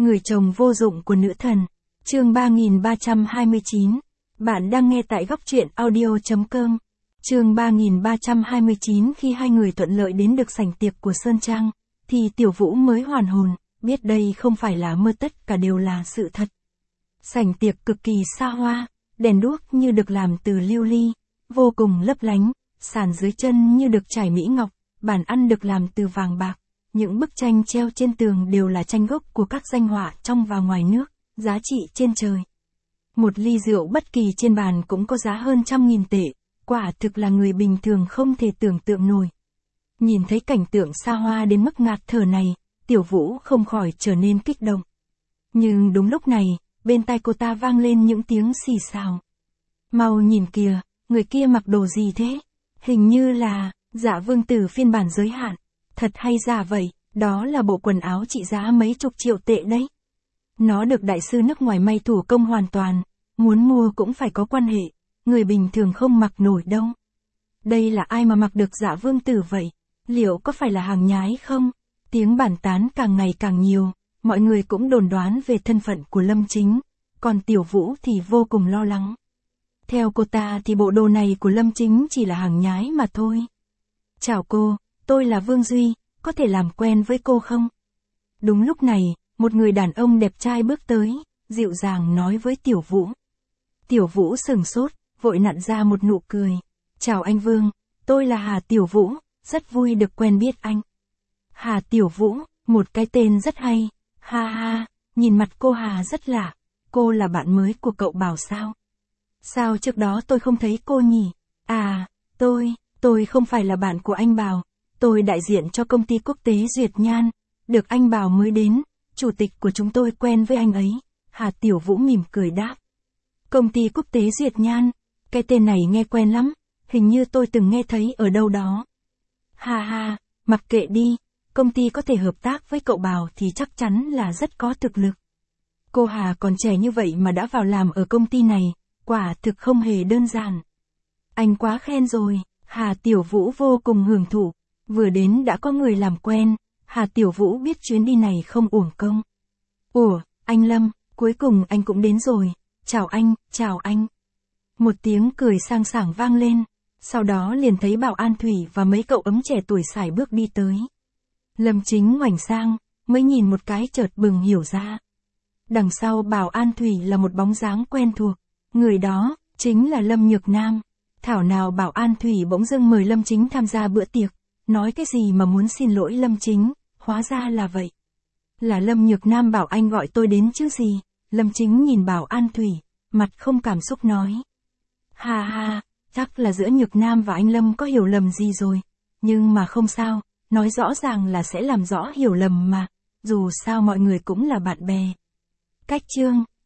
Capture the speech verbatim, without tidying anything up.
Người chồng vô dụng của nữ thần. Chương ba nghìn ba trăm hai mươi chín. Bạn đang nghe tại góc truyện audio chấm com. Chương ba nghìn ba trăm hai mươi chín. Khi hai người thuận lợi đến được sảnh tiệc của Sơn Trang, thì Tiểu Vũ mới hoàn hồn, biết đây không phải là mơ, tất cả đều là sự thật. Sảnh tiệc cực kỳ xa hoa, đèn đuốc như được làm từ lưu ly, vô cùng lấp lánh, sàn dưới chân như được trải mỹ ngọc, bàn ăn được làm từ vàng bạc. Những bức tranh treo trên tường đều là tranh gốc của các danh họa trong và ngoài nước, giá trị trên trời. Một ly rượu bất kỳ trên bàn cũng có giá hơn trăm nghìn tệ, quả thực là người bình thường không thể tưởng tượng nổi. Nhìn thấy cảnh tượng xa hoa đến mức ngạt thở này, Tiểu Vũ không khỏi trở nên kích động. Nhưng đúng lúc này, bên tai cô ta vang lên những tiếng xì xào. Mau nhìn kìa, người kia mặc đồ gì thế? Hình như là Dạ Vương Tử phiên bản giới hạn. Thật hay giả vậy, đó là bộ quần áo trị giá mấy chục triệu tệ đấy. Nó được đại sư nước ngoài may thủ công hoàn toàn, muốn mua cũng phải có quan hệ, người bình thường không mặc nổi đâu. Đây là ai mà mặc được Dạ Vương Tử vậy? Liệu có phải là hàng nhái không? Tiếng bàn tán càng ngày càng nhiều, mọi người cũng đồn đoán về thân phận của Lâm Chính, còn Tiểu Vũ thì vô cùng lo lắng. Theo cô ta thì bộ đồ này của Lâm Chính chỉ là hàng nhái mà thôi. Chào cô, tôi là Vương Duy, có thể làm quen với cô không? Đúng lúc này, một người đàn ông đẹp trai bước tới, dịu dàng nói với Tiểu Vũ. Tiểu Vũ sừng sốt, vội nặn ra một nụ cười. Chào anh Vương, tôi là Hà Tiểu Vũ, rất vui được quen biết anh. Hà Tiểu Vũ, một cái tên rất hay, ha ha, nhìn mặt cô Hà rất lạ, cô là bạn mới của cậu Bảo sao? Sao trước đó tôi không thấy cô nhỉ? À, tôi, tôi không phải là bạn của anh Bảo, tôi đại diện cho công ty quốc tế Duyệt Nhan, được anh Bảo mới đến, chủ tịch của chúng tôi quen với anh ấy. Hà Tiểu Vũ mỉm cười đáp. Công ty quốc tế Duyệt Nhan, cái tên này nghe quen lắm, hình như tôi từng nghe thấy ở đâu đó. Ha ha, mặc kệ đi, công ty có thể hợp tác với cậu Bảo thì chắc chắn là rất có thực lực. Cô Hà còn trẻ như vậy mà đã vào làm ở công ty này, quả thực không hề đơn giản. Anh quá khen rồi, Hà Tiểu Vũ vô cùng hưởng thụ, vừa đến đã có người làm quen, Hà Tiểu Vũ biết chuyến đi này không uổng công. Ủa, anh Lâm, cuối cùng anh cũng đến rồi, chào anh, chào anh. Một tiếng cười sang sảng vang lên, sau đó liền thấy Bảo An Thủy và mấy cậu ấm trẻ tuổi sải bước đi tới. Lâm Chính ngoảnh sang, mới nhìn một cái chợt bừng hiểu ra. Đằng sau Bảo An Thủy là một bóng dáng quen thuộc, người đó, chính là Lâm Nhược Nam. Thảo nào Bảo An Thủy bỗng dưng mời Lâm Chính tham gia bữa tiệc, nói cái gì mà muốn xin lỗi Lâm Chính, hóa ra là vậy. Là Lâm Nhược Nam bảo anh gọi tôi đến chứ gì, Lâm Chính nhìn Bảo An Thủy, mặt không cảm xúc nói. Ha ha, chắc là giữa Nhược Nam và anh Lâm có hiểu lầm gì rồi, nhưng mà không sao, nói rõ ràng là sẽ làm rõ hiểu lầm mà, dù sao mọi người cũng là bạn bè. Cách chương